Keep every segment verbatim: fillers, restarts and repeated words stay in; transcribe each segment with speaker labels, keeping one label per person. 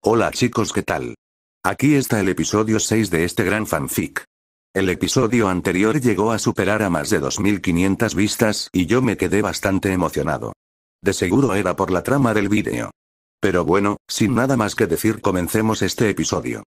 Speaker 1: Hola chicos, ¿qué tal? Aquí está el episodio seis de este gran fanfic. El episodio anterior llegó a superar a más de dos mil quinientas vistas y yo me quedé bastante emocionado. De seguro era por la trama del vídeo. Pero bueno, sin nada más que decir, comencemos este episodio.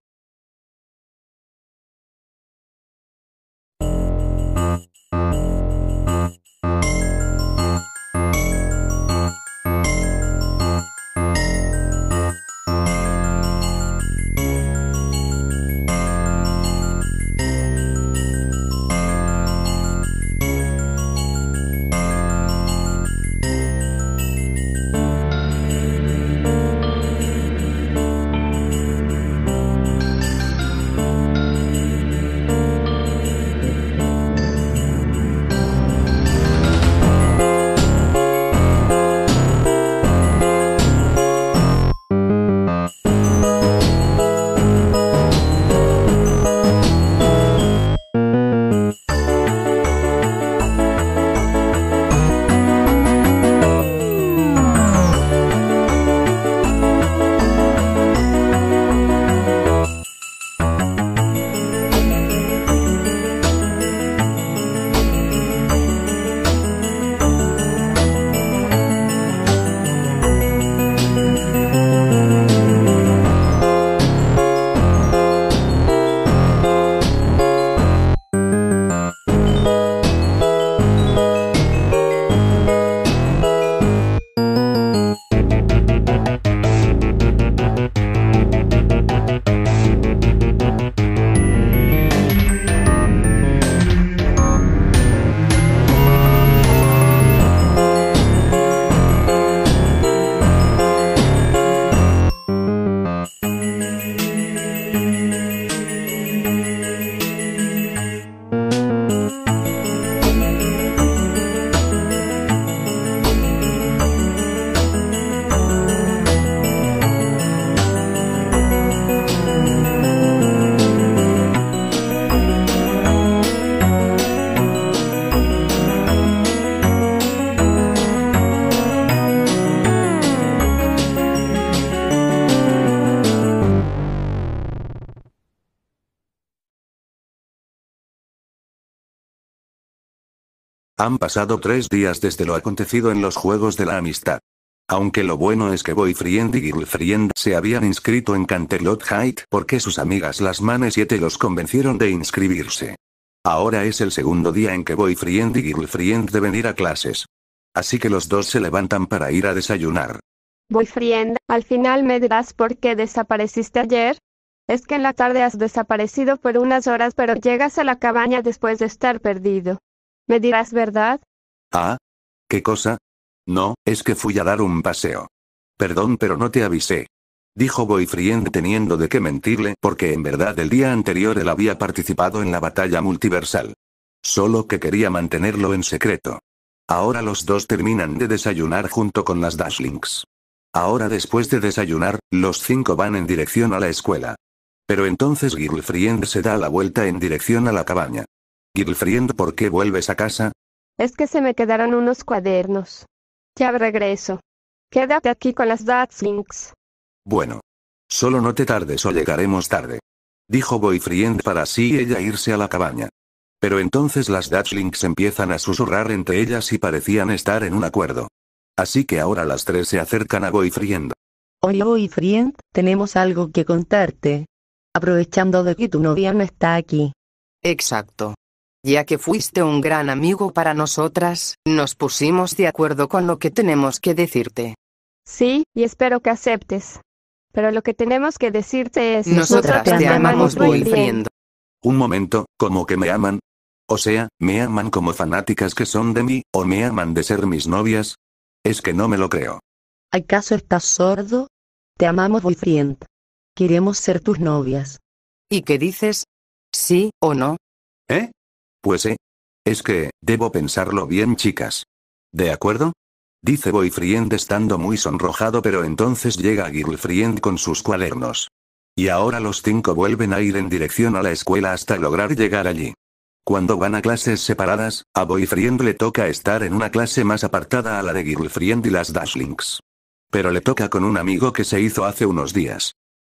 Speaker 1: Han pasado tres días desde lo acontecido en los Juegos de la Amistad. Aunque lo bueno es que Boyfriend y Girlfriend se habían inscrito en Canterlot Heights porque sus amigas las Mane siete los convencieron de inscribirse. Ahora es el segundo día en que Boyfriend y Girlfriend deben ir a clases. Así que los dos se levantan para ir a desayunar.
Speaker 2: Boyfriend, ¿al final me dirás por qué desapareciste ayer? Es que en la tarde has desaparecido por unas horas, pero llegas a la cabaña después de estar perdido. ¿Me dirás verdad?
Speaker 1: ¿Ah? ¿Qué cosa? No, es que fui a dar un paseo. Perdón, pero no te avisé. Dijo Boyfriend teniendo de qué mentirle, porque en verdad el día anterior él había participado en la batalla multiversal. Solo que quería mantenerlo en secreto. Ahora los dos terminan de desayunar junto con las Dashlings. Ahora después de desayunar, los cinco van en dirección a la escuela. Pero entonces Girlfriend se da la vuelta en dirección a la cabaña. Girlfriend, ¿por qué vuelves a casa?
Speaker 2: Es que se me quedaron unos cuadernos. Ya regreso. Quédate aquí con las Dashlings.
Speaker 1: Bueno. Solo no te tardes o llegaremos tarde. Dijo Boyfriend para así ella irse a la cabaña. Pero entonces las Dashlings empiezan a susurrar entre ellas y parecían estar en un acuerdo. Así que ahora las tres se acercan a Boyfriend.
Speaker 3: Oye Boyfriend, tenemos algo que contarte. Aprovechando de que tu novia no está aquí.
Speaker 4: Exacto. Ya que fuiste un gran amigo para nosotras, nos pusimos de acuerdo con lo que tenemos que decirte.
Speaker 2: Sí, y espero que aceptes. Pero lo que tenemos que decirte es...
Speaker 4: Nosotras te, te amamos, Boyfriend.
Speaker 1: Un momento, ¿cómo que me aman? O sea, ¿me aman como fanáticas que son de mí, o me aman de ser mis novias? Es que no me lo creo.
Speaker 3: ¿Acaso estás sordo? Te amamos, Boyfriend. Queremos ser tus novias.
Speaker 4: ¿Y qué dices? ¿Sí o no?
Speaker 1: ¿Eh? Pues eh. Es que, debo pensarlo bien, chicas. ¿De acuerdo? Dice Boyfriend estando muy sonrojado, pero entonces llega Girlfriend con sus cuadernos. Y ahora los cinco vuelven a ir en dirección a la escuela hasta lograr llegar allí. Cuando van a clases separadas, a Boyfriend le toca estar en una clase más apartada a la de Girlfriend y las Dashlings. Pero le toca con un amigo que se hizo hace unos días.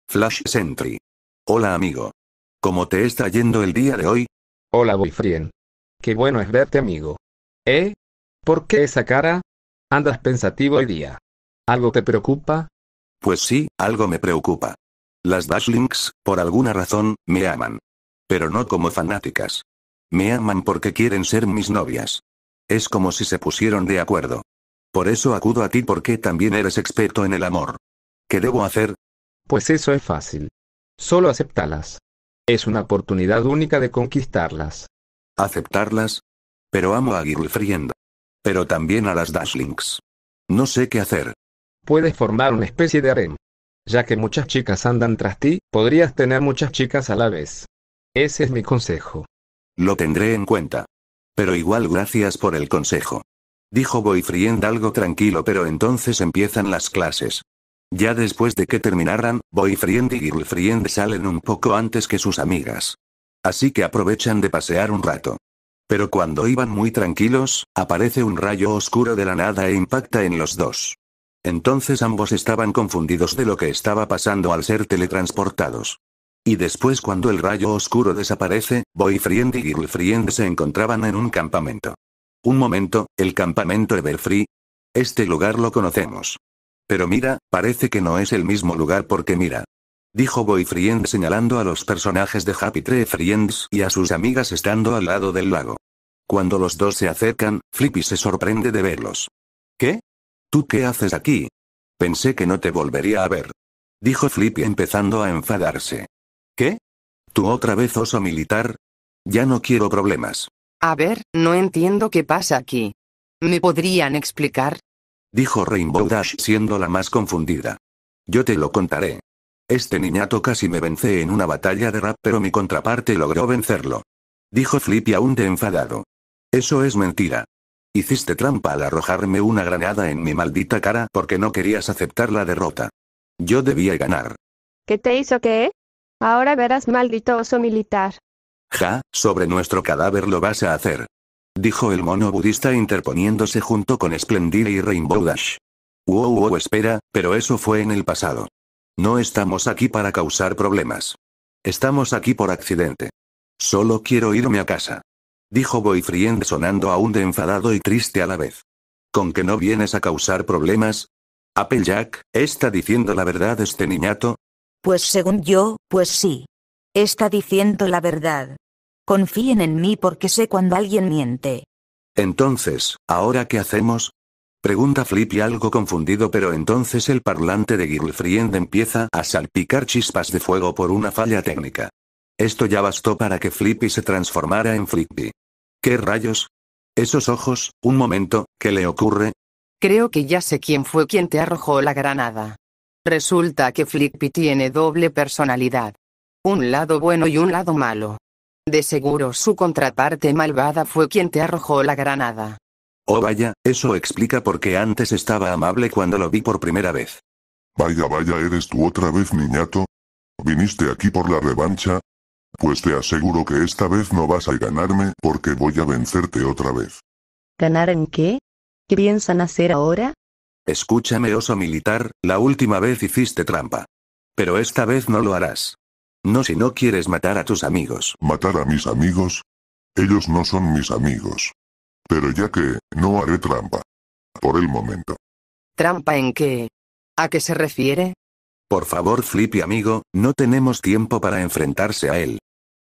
Speaker 1: Flash Sentry. Hola amigo. ¿Cómo te está yendo el día de hoy?
Speaker 5: Hola boyfriend. Qué bueno es verte amigo. ¿Eh? ¿Por qué esa cara? ¿Andas pensativo hoy día? ¿Algo te preocupa?
Speaker 1: Pues sí, algo me preocupa. Las Dashlings, por alguna razón, me aman. Pero no como fanáticas. Me aman porque quieren ser mis novias. Es como si se pusieron de acuerdo. Por eso acudo a ti porque también eres experto en el amor. ¿Qué debo hacer?
Speaker 5: Pues eso es fácil. Solo acéptalas. Es una oportunidad única de conquistarlas.
Speaker 1: ¿Aceptarlas? Pero amo a Girlfriend. Pero también a las Dashlings. No sé qué hacer.
Speaker 5: Puedes formar una especie de harem. Ya que muchas chicas andan tras ti, podrías tener muchas chicas a la vez. Ese es mi consejo.
Speaker 1: Lo tendré en cuenta. Pero igual gracias por el consejo. Dijo Boyfriend algo tranquilo, pero entonces empiezan las clases. Ya después de que terminaran, Boyfriend y Girlfriend salen un poco antes que sus amigas. Así que aprovechan de pasear un rato. Pero cuando iban muy tranquilos, aparece un rayo oscuro de la nada e impacta en los dos. Entonces ambos estaban confundidos de lo que estaba pasando al ser teletransportados. Y después cuando el rayo oscuro desaparece, Boyfriend y Girlfriend se encontraban en un campamento. Un momento, ¿el campamento Everfree? Este lugar lo conocemos. Pero mira, parece que no es el mismo lugar porque mira. Dijo Boyfriend señalando a los personajes de Happy Tree Friends y a sus amigas estando al lado del lago. Cuando los dos se acercan, Flippy se sorprende de verlos. ¿Qué? ¿Tú qué haces aquí? Pensé que no te volvería a ver. Dijo Flippy empezando a enfadarse. ¿Qué? ¿Tú otra vez oso militar? Ya no quiero problemas.
Speaker 4: A ver, no entiendo qué pasa aquí. ¿Me podrían explicar?
Speaker 1: Dijo Rainbow Dash siendo la más confundida. Yo te lo contaré. Este niñato casi me vence en una batalla de rap, pero mi contraparte logró vencerlo. Dijo Flippy aún de enfadado. Eso es mentira. Hiciste trampa al arrojarme una granada en mi maldita cara porque no querías aceptar la derrota. Yo debía ganar.
Speaker 2: ¿Qué te hizo qué? Ahora verás, maldito oso militar.
Speaker 1: Ja, sobre nuestro cadáver lo vas a hacer. Dijo el mono budista interponiéndose junto con Splendide y Rainbow Dash. Wow, wow, espera, pero eso fue en el pasado. No estamos aquí para causar problemas. Estamos aquí por accidente. Solo quiero irme a casa. Dijo Boyfriend sonando aún de enfadado y triste a la vez. ¿Con que no vienes a causar problemas? Applejack, ¿está diciendo la verdad este niñato?
Speaker 6: Pues según yo, pues sí. Está diciendo la verdad. Confíen en mí porque sé cuando alguien miente.
Speaker 1: Entonces, ¿ahora qué hacemos? Pregunta Flippy algo confundido, pero entonces el parlante de Girlfriend empieza a salpicar chispas de fuego por una falla técnica. Esto ya bastó para que Flippy se transformara en Flippy. ¿Qué rayos? Esos ojos, un momento, ¿qué le ocurre?
Speaker 4: Creo que ya sé quién fue quien te arrojó la granada. Resulta que Flippy tiene doble personalidad. Un lado bueno y un lado malo. De seguro su contraparte malvada fue quien te arrojó la granada.
Speaker 1: Oh vaya, eso explica por qué antes estaba amable cuando lo vi por primera vez.
Speaker 7: Vaya, vaya, ¿eres tú otra vez, niñato? ¿Viniste aquí por la revancha? Pues te aseguro que esta vez no vas a ganarme porque voy a vencerte otra vez.
Speaker 3: ¿Ganar en qué? ¿Qué piensan hacer ahora?
Speaker 1: Escúchame, oso militar, la última vez hiciste trampa. Pero esta vez no lo harás. No si no quieres matar a tus amigos.
Speaker 7: ¿Matar a mis amigos? Ellos no son mis amigos. Pero ya que, no haré trampa. Por el momento.
Speaker 4: ¿Trampa en qué? ¿A qué se refiere?
Speaker 1: Por favor, Flippy amigo, no tenemos tiempo para enfrentarse a él.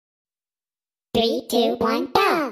Speaker 8: Three, two, one, go!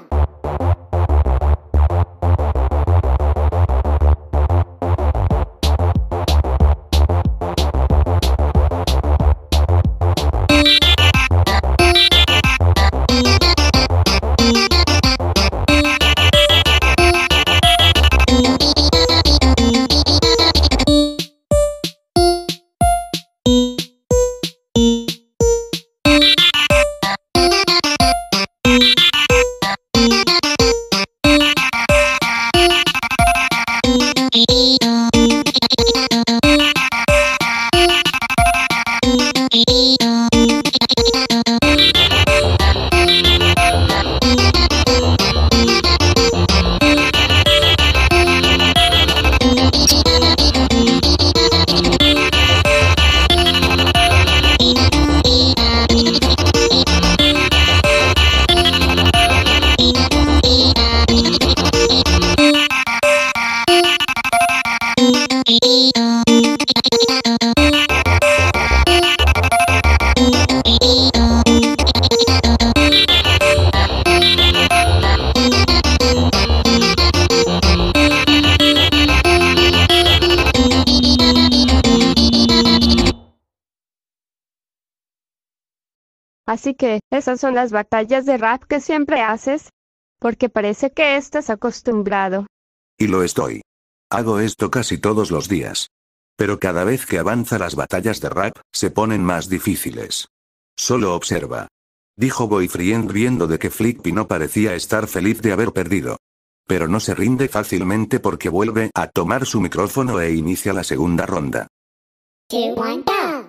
Speaker 2: Así que, esas son las batallas de rap que siempre haces. Porque parece que estás acostumbrado.
Speaker 1: Y lo estoy. Hago esto casi todos los días. Pero cada vez que avanza las batallas de rap, se ponen más difíciles. Solo observa. Dijo Boyfriend viendo de que Flippy no parecía estar feliz de haber perdido. Pero no se rinde fácilmente porque vuelve a tomar su micrófono e inicia la segunda ronda.
Speaker 8: Two, one, go!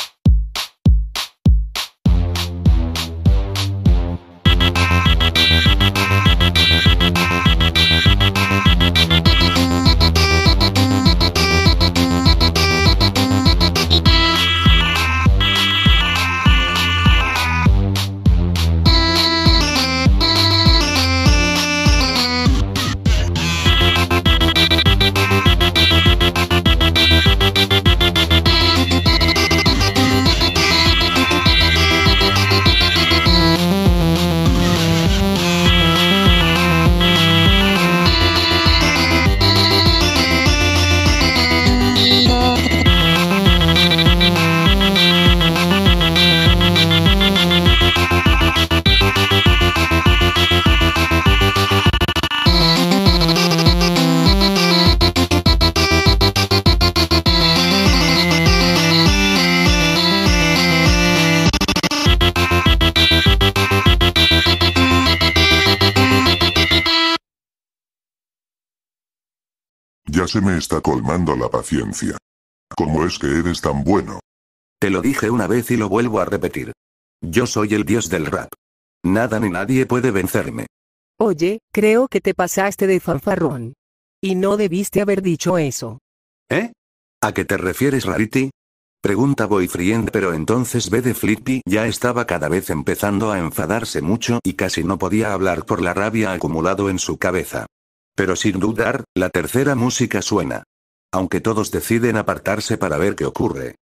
Speaker 7: Ya se me está colmando la paciencia. ¿Cómo es que eres tan bueno?
Speaker 1: Te lo dije una vez y lo vuelvo a repetir. Yo soy el dios del rap. Nada ni nadie puede vencerme.
Speaker 9: Oye, creo que te pasaste de fanfarrón. Y no debiste haber dicho eso.
Speaker 1: ¿Eh? ¿A qué te refieres, Rarity? Pregunta Boyfriend, pero entonces ve de Flippy ya estaba cada vez empezando a enfadarse mucho y casi no podía hablar por la rabia acumulado en su cabeza. Pero sin dudar, la tercera música suena. Aunque todos deciden apartarse para ver qué ocurre.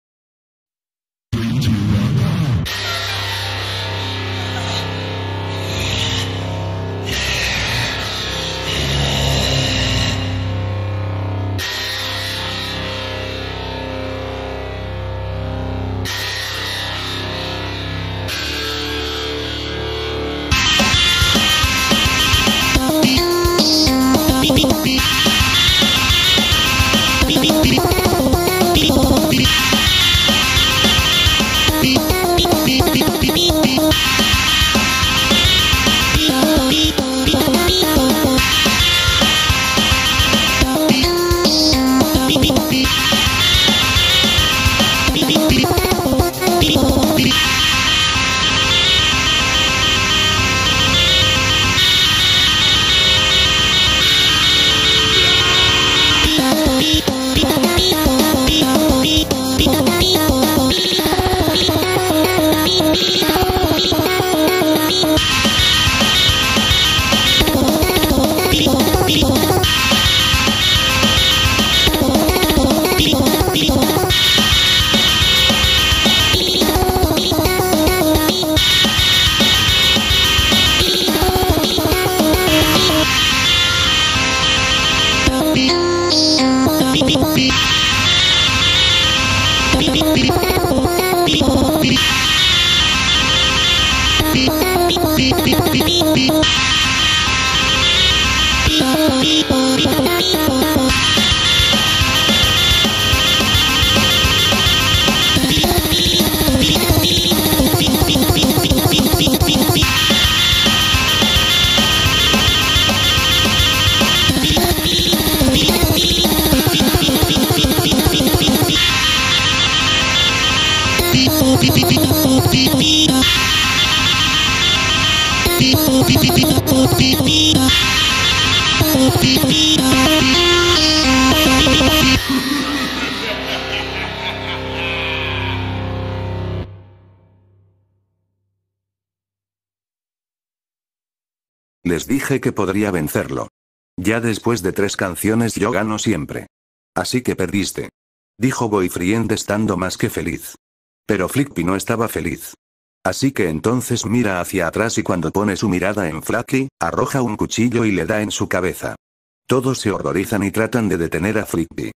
Speaker 1: Les dije que podría vencerlo. Ya después de tres canciones yo gano siempre. Así que perdiste. Dijo Boyfriend estando más que feliz. Pero Flippy no estaba feliz. Así que entonces mira hacia atrás y cuando pone su mirada en Flaky, arroja un cuchillo y le da en su cabeza. Todos se horrorizan y tratan de detener a Flippy.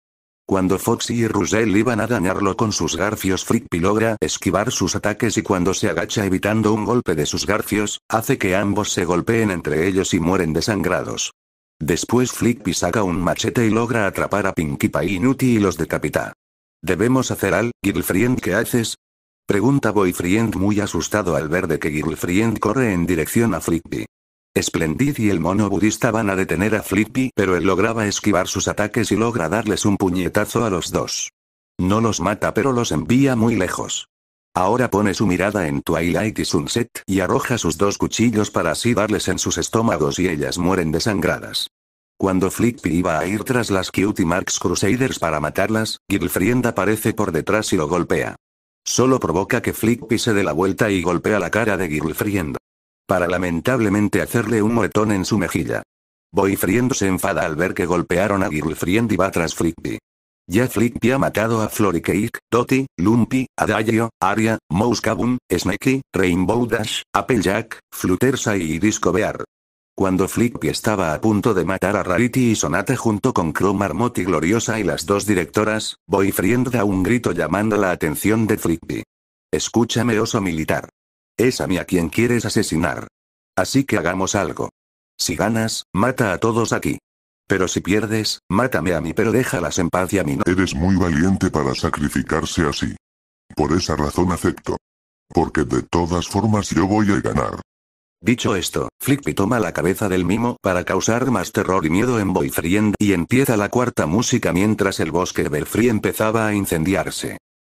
Speaker 1: Cuando Foxy y Russell iban a dañarlo con sus garfios, Flippy logra esquivar sus ataques y cuando se agacha evitando un golpe de sus garfios, hace que ambos se golpeen entre ellos y mueren desangrados. Después Flippy saca un machete y logra atrapar a Pinkie Pie y Nutty y los decapita. ¿Debemos hacer algo, Girlfriend? ¿Qué haces?, pregunta Boyfriend muy asustado al ver de que Girlfriend corre en dirección a Flippy. Splendid y el mono budista van a detener a Flippy, pero él lograba esquivar sus ataques y logra darles un puñetazo a los dos. No los mata pero los envía muy lejos. Ahora pone su mirada en Twilight y Sunset y arroja sus dos cuchillos para así darles en sus estómagos y ellas mueren desangradas. Cuando Flippy iba a ir tras las Cutie Marks Crusaders para matarlas, Girlfriend aparece por detrás y lo golpea. Solo provoca que Flippy se dé la vuelta y golpea la cara de Girlfriend, para lamentablemente hacerle un moretón en su mejilla. Boyfriend se enfada al ver que golpearon a Girlfriend y va tras Flippy. Ya Flippy ha matado a Floricake, Dottie, Lumpy, Adagio, Aria, Mouse Cabun, Snakey, Rainbow Dash, Applejack, Fluttershy y Disco Bear. Cuando Flippy estaba a punto de matar a Rarity y Sonata junto con Crow Marmot y Gloriosa y las dos directoras, Boyfriend da un grito llamando la atención de Flippy. Escúchame, oso militar. Es a mí a quien quieres asesinar. Así que hagamos algo. Si ganas, mata a todos aquí. Pero si pierdes, mátame a mí pero déjalas en paz y a mí no.
Speaker 7: Eres muy valiente para sacrificarse así. Por esa razón acepto. Porque de todas formas yo voy a ganar.
Speaker 1: Dicho esto, Flippy toma la cabeza del mimo para causar más terror y miedo en Boyfriend y empieza la cuarta música mientras el bosque Everfree empezaba a incendiarse.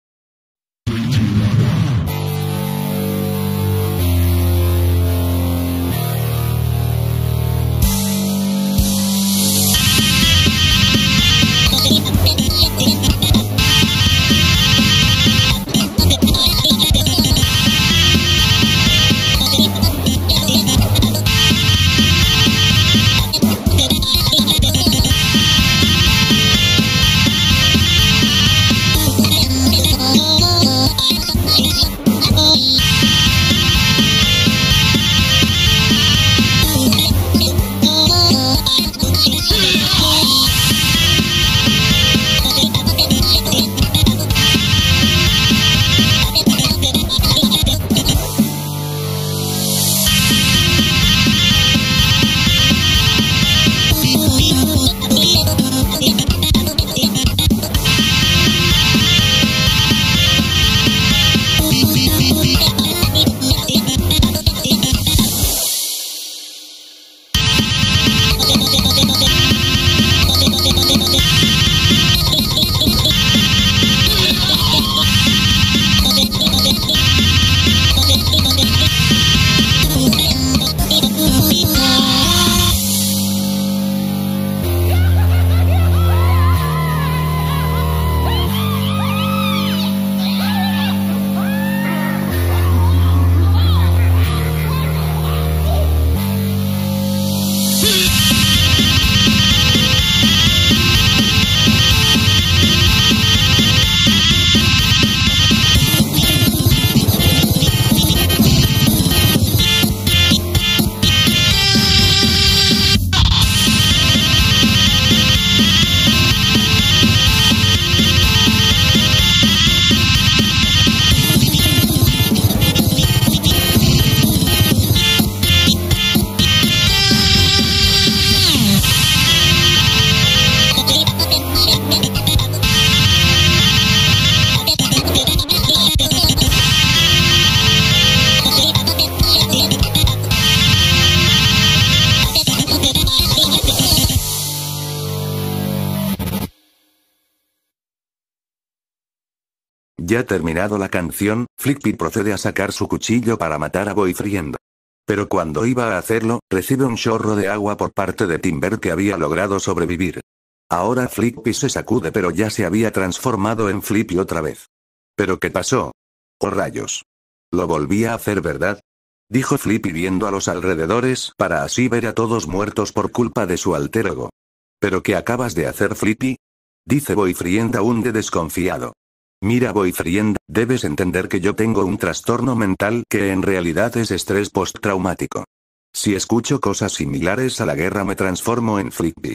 Speaker 1: Ya terminado la canción, Flippy procede a sacar su cuchillo para matar a Boyfriend. Pero cuando iba a hacerlo, recibe un chorro de agua por parte de Timber que había logrado sobrevivir. Ahora Flippy se sacude pero ya se había transformado en Flippy otra vez. ¿Pero qué pasó? ¡Oh rayos! Lo volví a hacer, ¿verdad? Dijo Flippy viendo a los alrededores para así ver a todos muertos por culpa de su alter ego. ¿Pero qué acabas de hacer, Flippy? Dice Boyfriend aún de desconfiado. Mira, Boyfriend, debes entender que yo tengo un trastorno mental que en realidad es estrés postraumático. Si escucho cosas similares a la guerra me transformo en Flippy.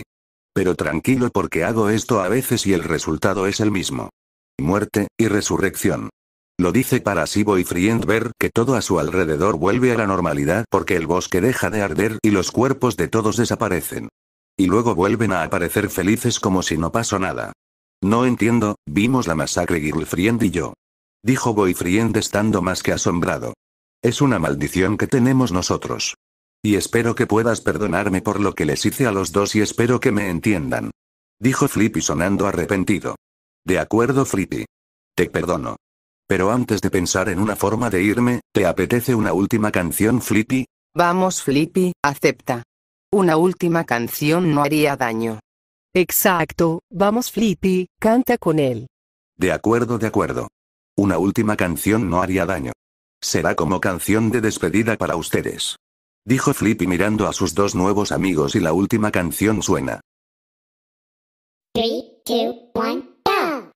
Speaker 1: Pero tranquilo porque hago esto a veces y el resultado es el mismo. Muerte, y resurrección. Lo dice para así Boyfriend ver que todo a su alrededor vuelve a la normalidad porque el bosque deja de arder y los cuerpos de todos desaparecen. Y luego vuelven a aparecer felices como si no pasó nada. No entiendo, vimos la masacre Girlfriend y yo. Dijo Boyfriend estando más que asombrado. Es una maldición que tenemos nosotros. Y espero que puedas perdonarme por lo que les hice a los dos y espero que me entiendan. Dijo Flippy sonando arrepentido. De acuerdo Flippy. Te perdono. Pero antes de pensar en una forma de irme, ¿te apetece una última canción Flippy?
Speaker 4: Vamos Flippy, acepta. Una última canción no haría daño.
Speaker 9: Exacto, vamos Flippy, canta con él.
Speaker 1: De acuerdo, de acuerdo. Una última canción no haría daño. Será como canción de despedida para ustedes. Dijo Flippy mirando a sus dos nuevos amigos y la última canción suena.
Speaker 8: Three, two, one, go!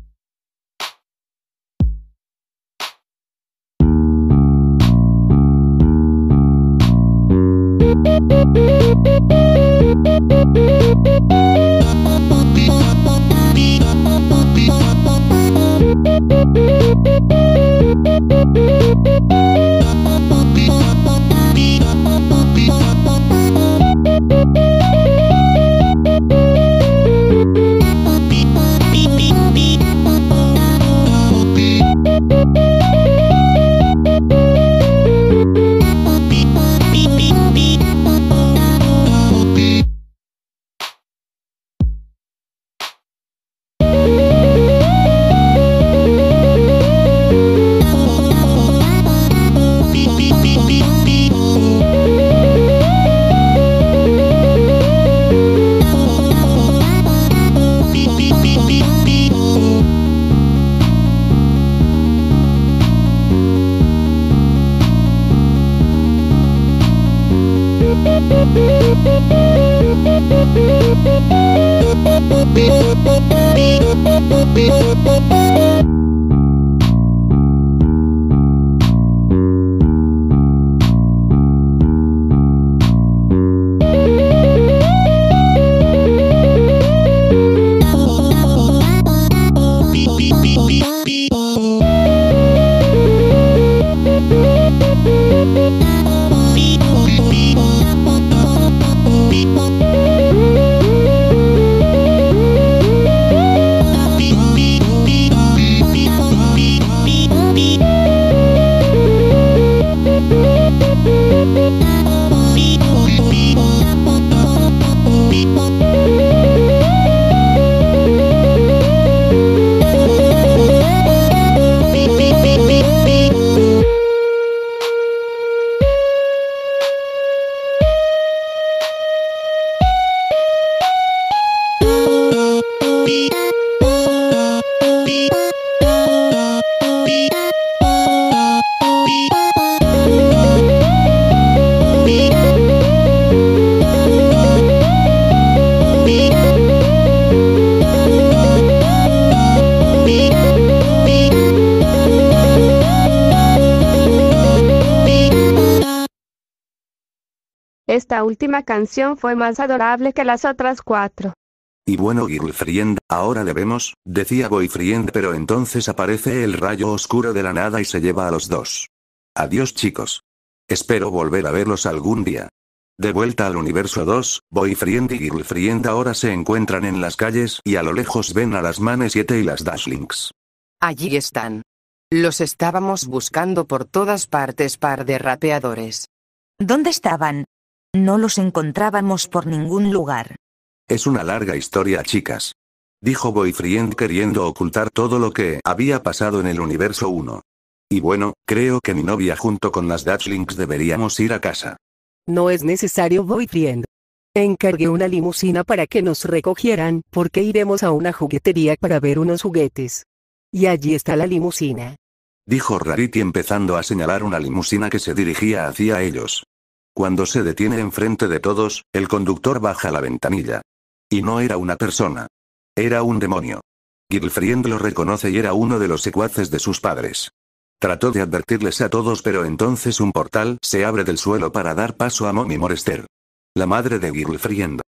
Speaker 2: Esta última canción fue más adorable que las otras cuatro.
Speaker 1: Y bueno Girlfriend, ahora debemos, decía Boyfriend pero entonces aparece el rayo oscuro de la nada y se lleva a los dos. Adiós chicos. Espero volver a verlos algún día. De vuelta al universo dos, Boyfriend y Girlfriend ahora se encuentran en las calles y a lo lejos ven a las Mane siete y las Dashlings.
Speaker 4: Allí están. Los estábamos buscando por todas partes par de rapeadores.
Speaker 6: ¿Dónde estaban? No los encontrábamos por ningún lugar.
Speaker 1: Es una larga historia chicas. Dijo Boyfriend queriendo ocultar todo lo que había pasado en el universo uno. Y bueno, creo que mi novia junto con las Dashlings deberíamos ir a casa.
Speaker 9: No es necesario Boyfriend. Encargué una limusina para que nos recogieran porque iremos a una juguetería para ver unos juguetes. Y allí está la limusina.
Speaker 1: Dijo Rarity empezando a señalar una limusina que se dirigía hacia ellos. Cuando se detiene enfrente de todos, el conductor baja la ventanilla. Y no era una persona. Era un demonio. Girlfriend lo reconoce y era uno de los secuaces de sus padres. Trató de advertirles a todos pero entonces un portal se abre del suelo para dar paso a Mommy Morester. La madre de Girlfriend.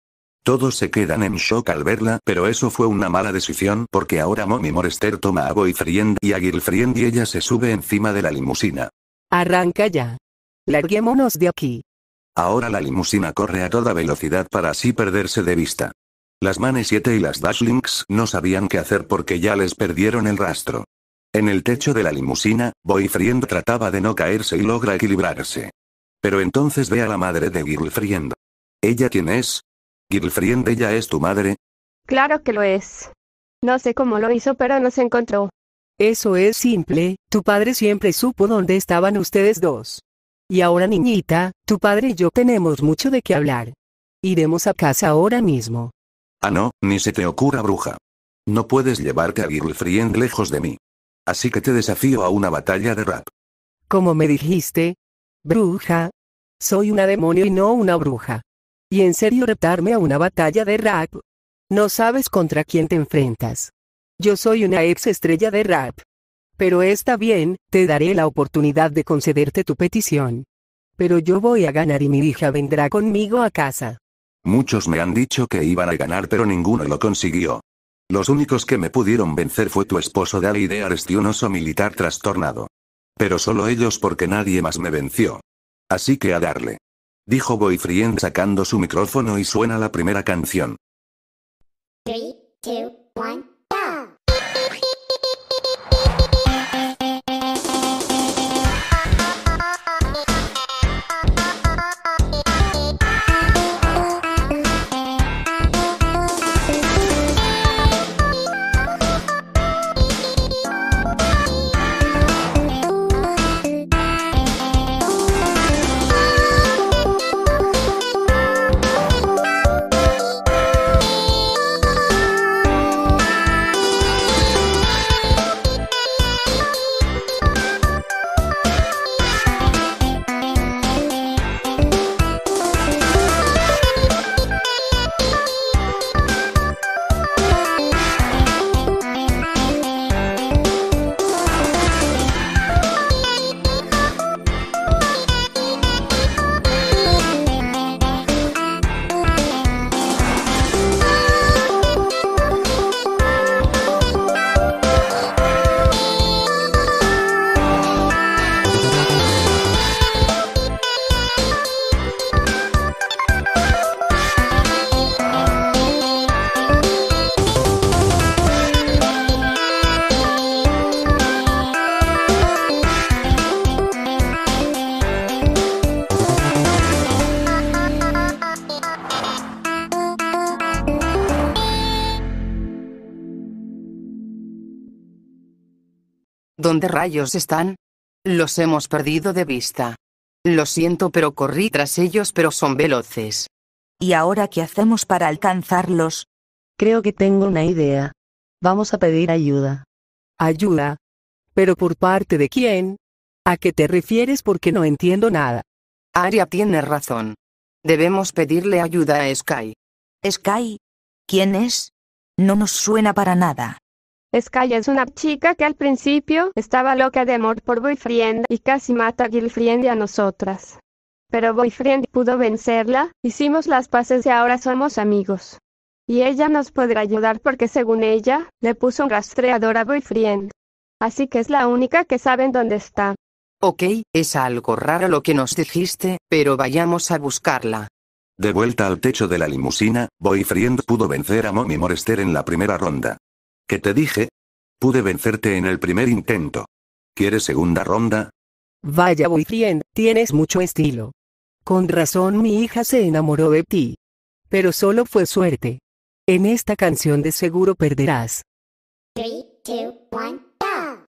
Speaker 1: Todos se quedan en shock al verla, pero eso fue una mala decisión porque ahora Mommy Molester toma a Boyfriend y a Girlfriend y ella se sube encima de la limusina.
Speaker 9: Arranca ya. Larguémonos de aquí.
Speaker 1: Ahora la limusina corre a toda velocidad para así perderse de vista. Las Mane siete y las Dashlings no sabían qué hacer porque ya les perdieron el rastro. En el techo de la limusina, Boyfriend trataba de no caerse y logra equilibrarse. Pero entonces ve a la madre de Girlfriend. ¿Ella quién es? Girlfriend, ¿ella es tu madre?
Speaker 2: Claro que lo es. No sé cómo lo hizo, pero nos encontró.
Speaker 9: Eso es simple, tu padre siempre supo dónde estaban ustedes dos. Y ahora, niñita, tu padre y yo tenemos mucho de qué hablar. Iremos a casa ahora mismo.
Speaker 1: Ah, no, ni se te ocurra, bruja. No puedes llevarte a Girlfriend lejos de mí. Así que te desafío a una batalla de rap.
Speaker 9: ¿Cómo me dijiste? Bruja. Soy una demonio y no una bruja. ¿Y en serio retarme a una batalla de rap? No sabes contra quién te enfrentas. Yo soy una ex estrella de rap. Pero está bien, te daré la oportunidad de concederte tu petición. Pero yo voy a ganar y mi hija vendrá conmigo a casa.
Speaker 1: Muchos me han dicho que iban a ganar, pero ninguno lo consiguió. Los únicos que me pudieron vencer fue tu esposo Dali de Aresti, un oso militar trastornado. Pero solo ellos porque nadie más me venció. Así que a darle. Dijo Boyfriend sacando su micrófono y suena la primera canción.
Speaker 8: Three, two, one, go!
Speaker 4: ¿Dónde rayos están? Los hemos perdido de vista. Lo siento, pero corrí tras ellos, pero son veloces.
Speaker 6: ¿Y ahora qué hacemos para alcanzarlos?
Speaker 3: Creo que tengo una idea. Vamos a pedir ayuda.
Speaker 9: ¿Ayuda? ¿Pero por parte de quién? ¿A qué te refieres? Porque no entiendo nada.
Speaker 4: Arya tiene razón. Debemos pedirle ayuda a Sky.
Speaker 6: ¿Sky? ¿Quién es? No nos suena para nada.
Speaker 2: Sky es una chica que al principio estaba loca de amor por Boyfriend y casi mata a Girlfriend y a nosotras. Pero Boyfriend pudo vencerla, hicimos las paces y ahora somos amigos. Y ella nos podrá ayudar porque según ella, le puso un rastreador a Boyfriend. Así que es la única que sabe dónde está.
Speaker 4: Ok, es algo raro lo que nos dijiste, pero vayamos a buscarla.
Speaker 1: De vuelta al techo de la limusina, Boyfriend pudo vencer a Mommy Molester en la primera ronda. ¿Qué te dije? Pude vencerte en el primer intento. ¿Quieres segunda ronda?
Speaker 9: Vaya, Boyfriend, tienes mucho estilo. Con razón mi hija se enamoró de ti. Pero solo fue suerte. En esta canción de seguro perderás.
Speaker 8: Three, two, one, go!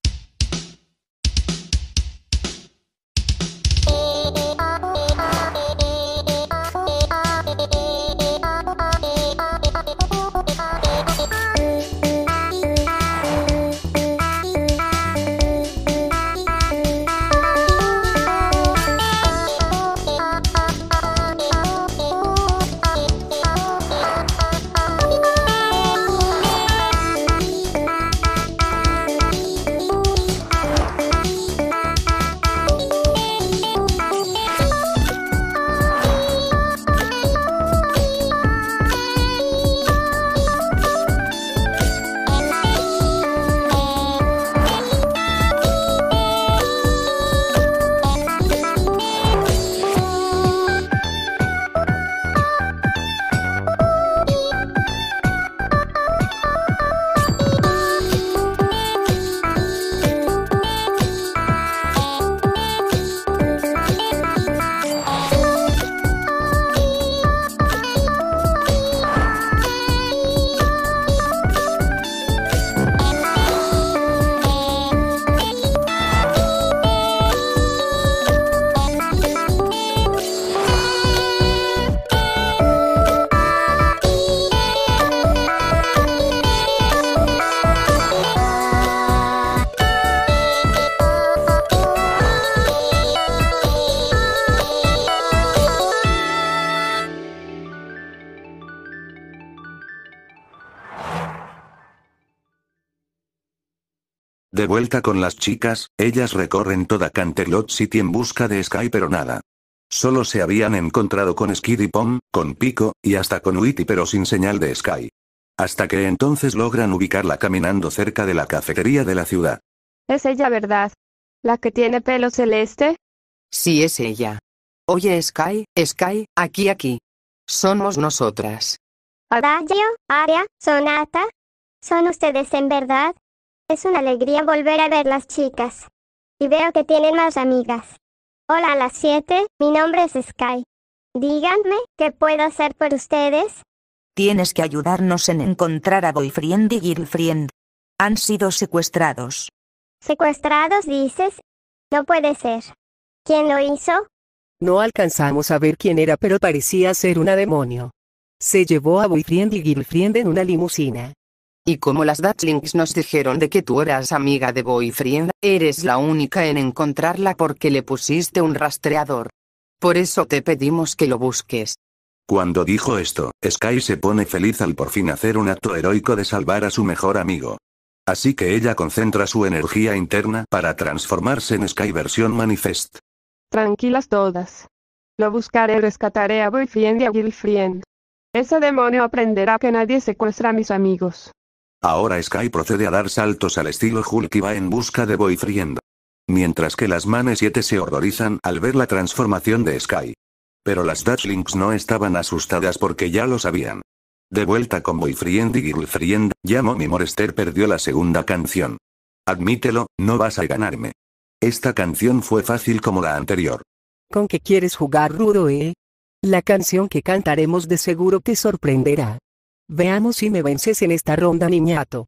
Speaker 1: De vuelta con las chicas, ellas recorren toda Canterlot City en busca de Sky pero nada. Solo se habían encontrado con Skiddy Pom, con Pico, y hasta con Witty pero sin señal de Sky. Hasta que entonces logran ubicarla caminando cerca de la cafetería de la ciudad.
Speaker 2: Es ella, ¿verdad? ¿La que tiene pelo celeste?
Speaker 4: Sí, es ella. Oye, Sky, Sky, aquí, aquí. Somos nosotras.
Speaker 8: Adagio, Aria, Sonata. ¿Son ustedes en verdad? Es una alegría volver a ver las chicas. Y veo que tienen más amigas. Hola a las siete, mi nombre es Sky. Díganme, ¿qué puedo hacer por ustedes?
Speaker 6: Tienes que ayudarnos en encontrar a Boyfriend y Girlfriend. Han sido secuestrados.
Speaker 8: ¿Secuestrados dices? No puede ser. ¿Quién lo hizo?
Speaker 9: No alcanzamos a ver quién era, pero parecía ser una demonio. Se llevó a Boyfriend y Girlfriend en una limusina.
Speaker 4: Y como las Dutchlings nos dijeron de que tú eras amiga de Boyfriend, eres la única en encontrarla porque le pusiste un rastreador. Por eso te pedimos que lo busques.
Speaker 1: Cuando dijo esto, Sky se pone feliz al por fin hacer un acto heroico de salvar a su mejor amigo. Así que ella concentra su energía interna para transformarse en Sky versión Manifest.
Speaker 2: Tranquilas todas. Lo buscaré y rescataré a Boyfriend y a Girlfriend. Ese demonio aprenderá que nadie secuestra a mis amigos.
Speaker 1: Ahora Sky procede a dar saltos al estilo Hulk y va en busca de Boyfriend. Mientras que las Mane siete se horrorizan al ver la transformación de Sky. Pero las Dutchlings no estaban asustadas porque ya lo sabían. De vuelta con Boyfriend y Girlfriend, ya Mommy Morester perdió la segunda canción. Admítelo, no vas a ganarme. Esta canción fue fácil como la anterior.
Speaker 9: ¿Con qué quieres jugar, rudo, eh? La canción que cantaremos de seguro te sorprenderá. Veamos si me vences en esta ronda, niñato.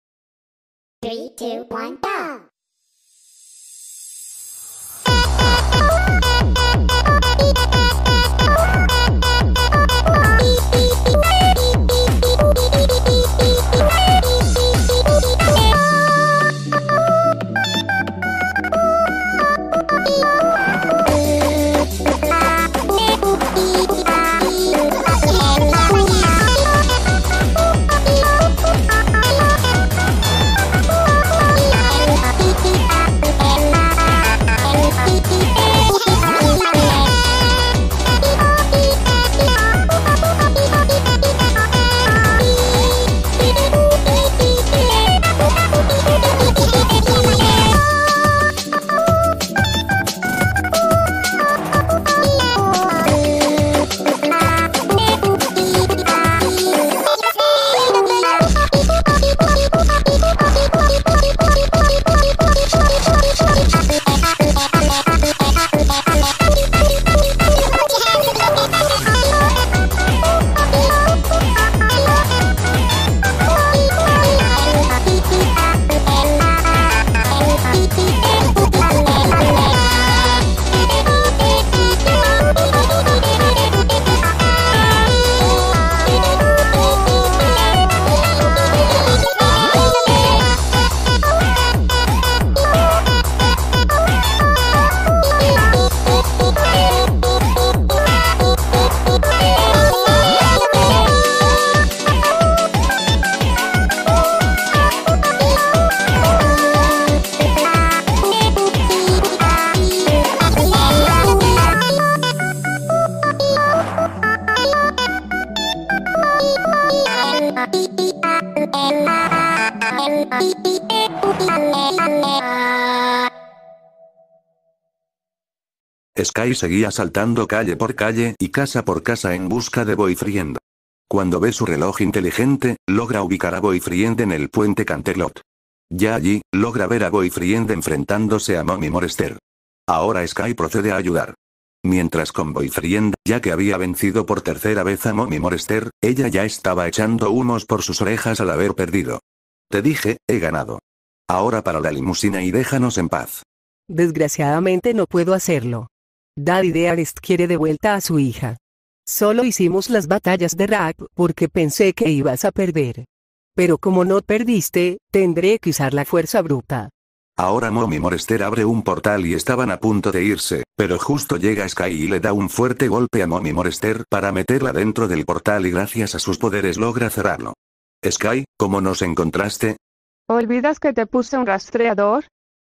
Speaker 8: three, two, one, go!
Speaker 1: Sky seguía saltando calle por calle y casa por casa en busca de Boyfriend. Cuando ve su reloj inteligente, logra ubicar a Boyfriend en el puente Canterlot. Ya allí, logra ver a Boyfriend enfrentándose a Mommy Morester. Ahora Sky procede a ayudar. Mientras con Boyfriend, ya que había vencido por tercera vez a Mommy Morester, ella ya estaba echando humos por sus orejas al haber perdido. Te dije, he ganado. Ahora para la limusina y déjanos en paz.
Speaker 9: Desgraciadamente no puedo hacerlo. Daddy Dearest quiere de vuelta a su hija. Solo hicimos las batallas de rap porque pensé que ibas a perder. Pero como no perdiste, tendré que usar la fuerza bruta.
Speaker 1: Ahora Mommy Morester abre un portal y estaban a punto de irse, pero justo llega Sky y le da un fuerte golpe a Mommy Morester para meterla dentro del portal y gracias a sus poderes logra cerrarlo. Sky, ¿cómo nos encontraste?
Speaker 2: ¿Olvidas que te puse un rastreador?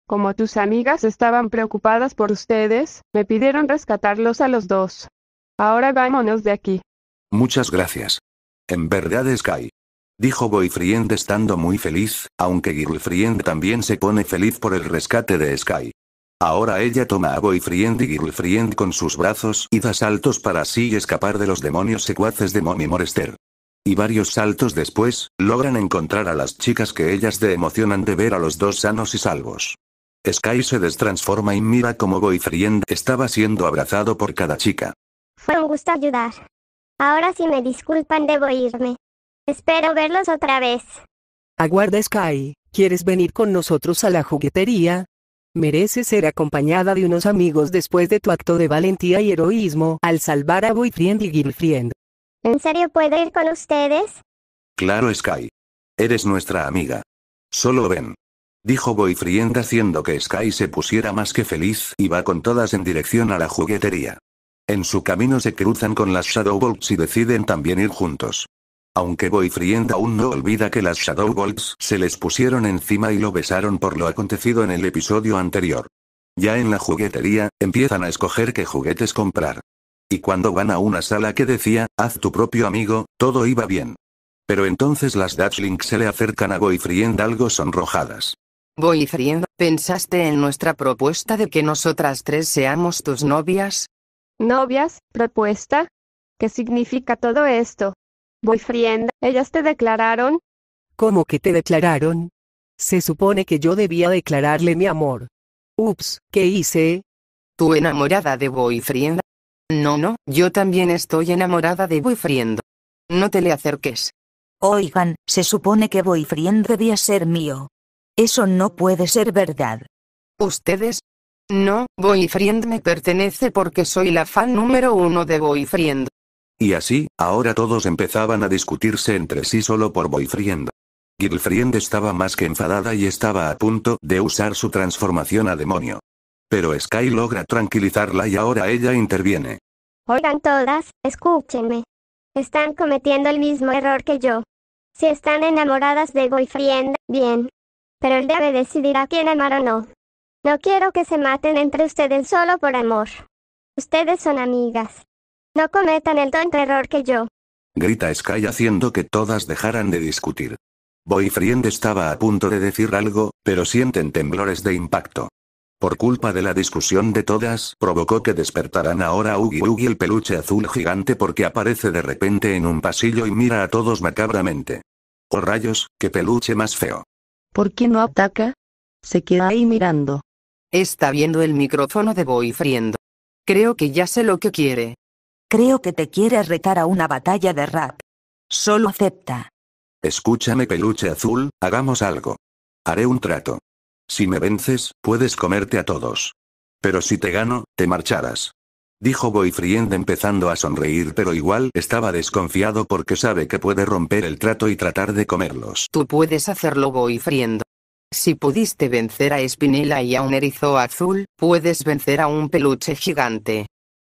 Speaker 2: Como tus amigas estaban preocupadas por ustedes, me pidieron rescatarlos a los dos. Ahora vámonos de aquí.
Speaker 1: Muchas gracias. En verdad, Sky. Dijo Boyfriend estando muy feliz, aunque Girlfriend también se pone feliz por el rescate de Sky. Ahora ella toma a Boyfriend y Girlfriend con sus brazos y da saltos para así escapar de los demonios secuaces de Mommy Monster. Y varios saltos después, logran encontrar a las chicas que ellas de emocionan de ver a los dos sanos y salvos. Sky se destransforma y mira como Boyfriend estaba siendo abrazado por cada chica.
Speaker 8: Fue un gusto ayudar. Ahora si me disculpan debo irme. Espero verlos otra vez.
Speaker 9: Aguarda, Sky, ¿quieres venir con nosotros a la juguetería? Mereces ser acompañada de unos amigos después de tu acto de valentía y heroísmo al salvar a Boyfriend y Girlfriend.
Speaker 8: ¿En serio puedo ir con ustedes?
Speaker 1: Claro, Sky. Eres nuestra amiga. Solo ven. Dijo Boyfriend haciendo que Sky se pusiera más que feliz y va con todas en dirección a la juguetería. En su camino se cruzan con las Shadowbolts y deciden también ir juntos. Aunque Boyfriend aún no olvida que las Shadowbolts se les pusieron encima y lo besaron por lo acontecido en el episodio anterior. Ya en la juguetería, empiezan a escoger qué juguetes comprar. Y cuando van a una sala que decía, haz tu propio amigo, todo iba bien. Pero entonces las Datchlings se le acercan a Boyfriend algo sonrojadas.
Speaker 4: Boyfriend, ¿pensaste en nuestra propuesta de que nosotras tres seamos tus novias?
Speaker 2: ¿Novias? ¿Propuesta? ¿Qué significa todo esto? Boyfriend, ¿ellas te declararon?
Speaker 9: ¿Cómo que te declararon? Se supone que yo debía declararle mi amor. Ups, ¿qué hice?
Speaker 4: ¿Tú enamorada de Boyfriend? No, no, yo también estoy enamorada de Boyfriend. No te le acerques.
Speaker 6: Oigan, se supone que Boyfriend debía ser mío. Eso no puede ser verdad.
Speaker 4: ¿Ustedes? No, Boyfriend me pertenece porque soy la fan número uno de Boyfriend.
Speaker 1: Y así, ahora todos empezaban a discutirse entre sí solo por Boyfriend. Girlfriend estaba más que enfadada y estaba a punto de usar su transformación a demonio. Pero Sky logra tranquilizarla y ahora ella interviene.
Speaker 8: Oigan todas, escúchenme. Están cometiendo el mismo error que yo. Si están enamoradas de Boyfriend, bien. Pero él debe decidir a quién amar o no. No quiero que se maten entre ustedes solo por amor. Ustedes son amigas. No cometan el tonto error que yo.
Speaker 1: Grita Sky haciendo que todas dejaran de discutir. Boyfriend estaba a punto de decir algo, pero sienten temblores de impacto. Por culpa de la discusión de todas, provocó que despertaran ahora a Oogie Oogie, el peluche azul gigante, porque aparece de repente en un pasillo y mira a todos macabramente. ¡Oh rayos, qué peluche más feo!
Speaker 3: ¿Por qué no ataca? Se queda ahí mirando.
Speaker 4: Está viendo el micrófono de Boyfriend. Creo que ya sé lo que quiere.
Speaker 6: Creo que te quiere retar a una batalla de rap. Solo acepta.
Speaker 1: Escúchame, peluche azul, hagamos algo. Haré un trato. Si me vences, puedes comerte a todos. Pero si te gano, te marcharás. Dijo Boyfriend empezando a sonreír, pero igual estaba desconfiado porque sabe que puede romper el trato y tratar de comerlos.
Speaker 4: Tú puedes hacerlo, Boyfriend. Si pudiste vencer a Spinella y a un erizo azul, puedes vencer a un peluche gigante.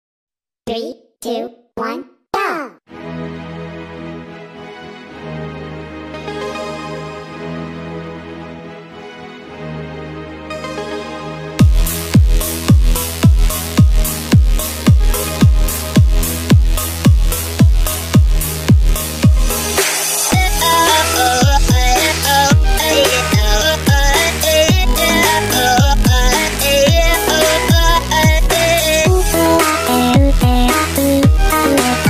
Speaker 8: tres, dos, uno, go!
Speaker 10: Ooh, ooh, ooh, ooh, ooh, ooh.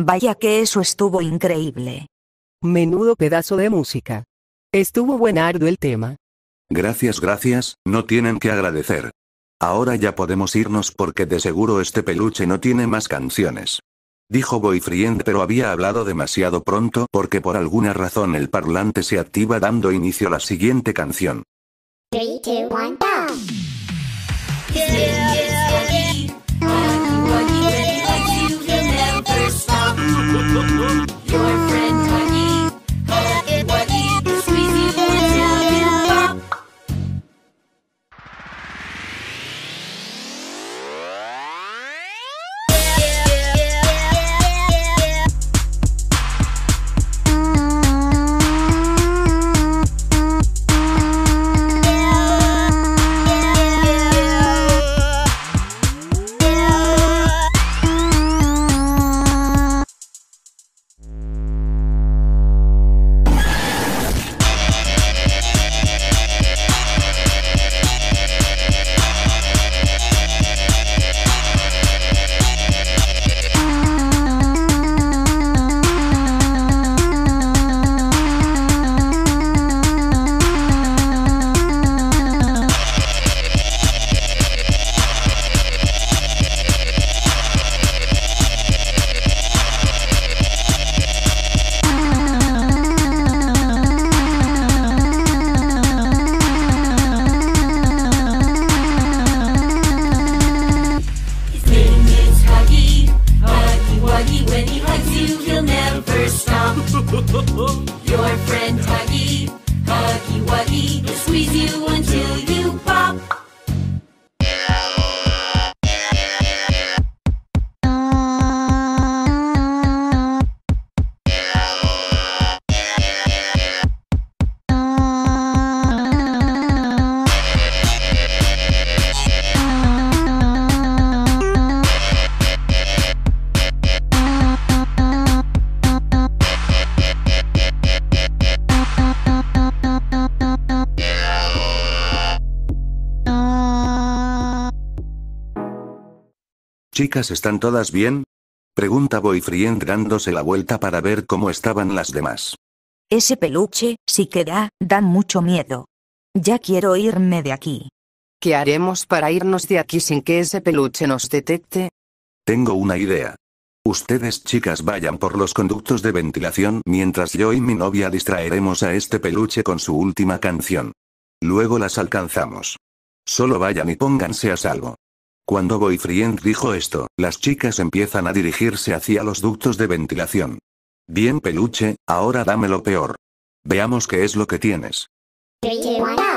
Speaker 6: Vaya que eso estuvo increíble.
Speaker 9: Menudo pedazo de música. Estuvo buenardo el tema.
Speaker 1: Gracias, gracias, no tienen que agradecer. Ahora ya podemos irnos porque de seguro este peluche no tiene más canciones. Dijo Boyfriend, pero había hablado demasiado pronto porque por alguna razón el parlante se activa dando inicio a la siguiente canción.
Speaker 8: three, two, one, go!
Speaker 10: Your friend Huggy, Huggy Wuggy, will squeeze you until you pop.
Speaker 1: Chicas, ¿están todas bien? Pregunta Boyfriend dándose la vuelta para ver cómo estaban las demás.
Speaker 6: Ese peluche, sí que da, da mucho miedo. Ya quiero irme de aquí.
Speaker 4: ¿Qué haremos para irnos de aquí sin que ese peluche nos detecte?
Speaker 1: Tengo una idea. Ustedes, chicas, vayan por los conductos de ventilación mientras yo y mi novia distraeremos a este peluche con su última canción. Luego las alcanzamos. Solo vayan y pónganse a salvo. Cuando Boyfriend dijo esto, las chicas empiezan a dirigirse hacia los ductos de ventilación. Bien, peluche, ahora dame lo peor. Veamos qué es lo que tienes.
Speaker 8: three, two, one, go!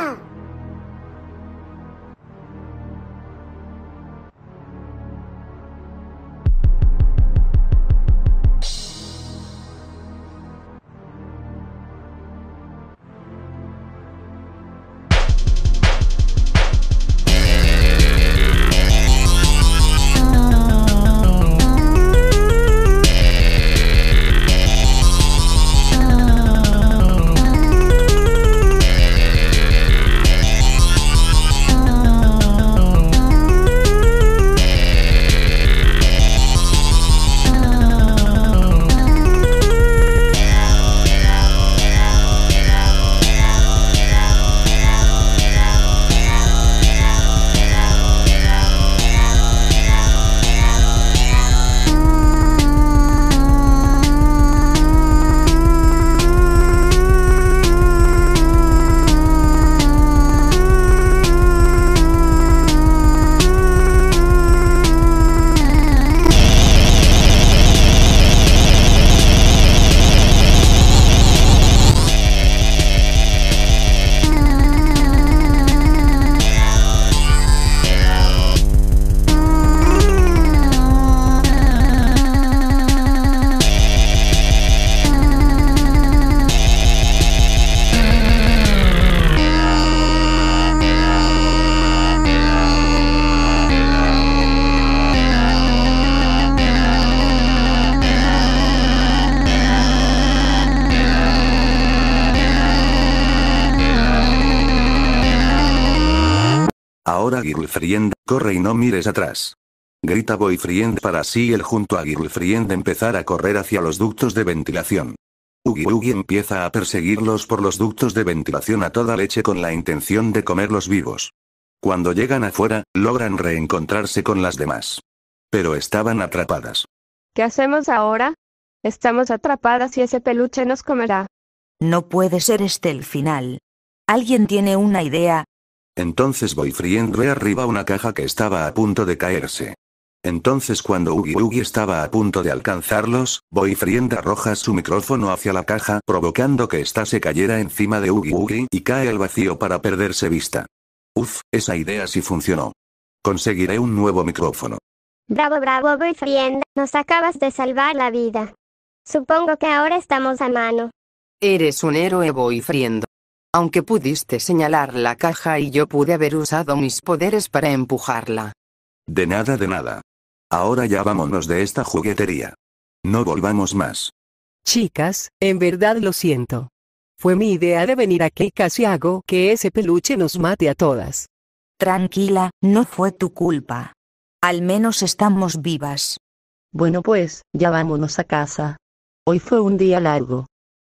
Speaker 1: Ahora, Girlfriend, corre y no mires atrás. Grita Boyfriend para así él junto a Girlfriend empezar a correr hacia los ductos de ventilación. Oogie Oogie empieza a perseguirlos por los ductos de ventilación a toda leche con la intención de comerlos vivos. Cuando llegan afuera, logran reencontrarse con las demás. Pero estaban atrapadas.
Speaker 2: ¿Qué hacemos ahora? Estamos atrapadas y ese peluche nos comerá.
Speaker 6: No puede ser este el final. ¿Alguien tiene una idea?
Speaker 1: Entonces Boyfriend ve arriba una caja que estaba a punto de caerse. Entonces cuando Oogie Oogie estaba a punto de alcanzarlos, Boyfriend arroja su micrófono hacia la caja provocando que ésta se cayera encima de Oogie Oogie y cae al vacío para perderse vista. Uf, esa idea sí funcionó. Conseguiré un nuevo micrófono.
Speaker 8: Bravo, bravo, Boyfriend, nos acabas de salvar la vida. Supongo que ahora estamos a mano.
Speaker 4: Eres un héroe, Boyfriend. Aunque pudiste señalar la caja y yo pude haber usado mis poderes para empujarla.
Speaker 1: De nada, de nada. Ahora ya vámonos de esta juguetería. No volvamos más.
Speaker 9: Chicas, en verdad lo siento. Fue mi idea de venir aquí y casi hago que ese peluche nos mate a todas.
Speaker 6: Tranquila, no fue tu culpa. Al menos estamos vivas.
Speaker 3: Bueno pues, ya vámonos a casa. Hoy fue un día largo.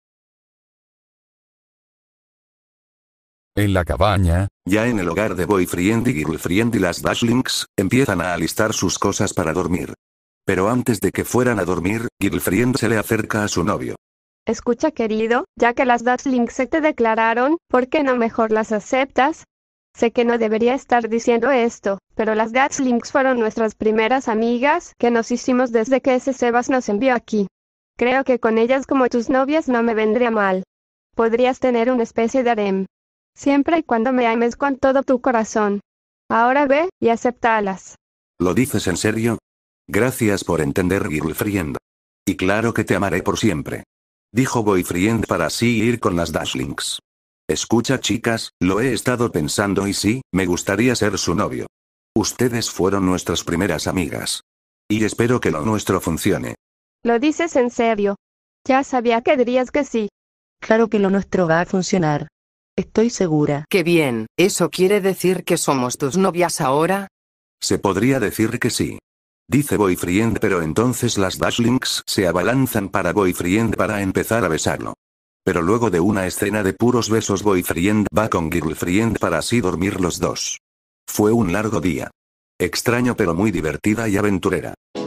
Speaker 11: En la cabaña,
Speaker 1: Ya en el hogar de Boyfriend y Girlfriend y las Dashlings, empiezan a alistar sus cosas para dormir. Pero antes de que fueran a dormir, Girlfriend se le acerca a su novio.
Speaker 2: Escucha, querido, ya que las Dashlings se te declararon, ¿por qué no mejor las aceptas? Sé que no debería estar diciendo esto, pero las Dashlings fueron nuestras primeras amigas que nos hicimos desde que ese Sebas nos envió aquí. Creo que con ellas como tus novias no me vendría mal. Podrías tener una especie de harem. Siempre y cuando me ames con todo tu corazón. Ahora ve y acéptalas.
Speaker 1: ¿Lo dices en serio? Gracias por entender, Girlfriend. Y claro que te amaré por siempre. Dijo Boyfriend para así ir con las Dashlings. Escucha, chicas, lo he estado pensando y sí, me gustaría ser su novio. Ustedes fueron nuestras primeras amigas. Y espero que lo nuestro funcione.
Speaker 2: ¿Lo dices en serio? Ya sabía que dirías que sí.
Speaker 3: Claro que lo nuestro va a funcionar. Estoy segura.
Speaker 4: Qué bien, ¿eso quiere decir que somos tus novias ahora?
Speaker 1: Se podría decir que sí. Dice Boyfriend, pero entonces las Dashlings se abalanzan para Boyfriend para empezar a besarlo. Pero luego de una escena de puros besos, Boyfriend va con Girlfriend para así dormir los dos. Fue un largo día. Extraño pero muy divertida y aventurera.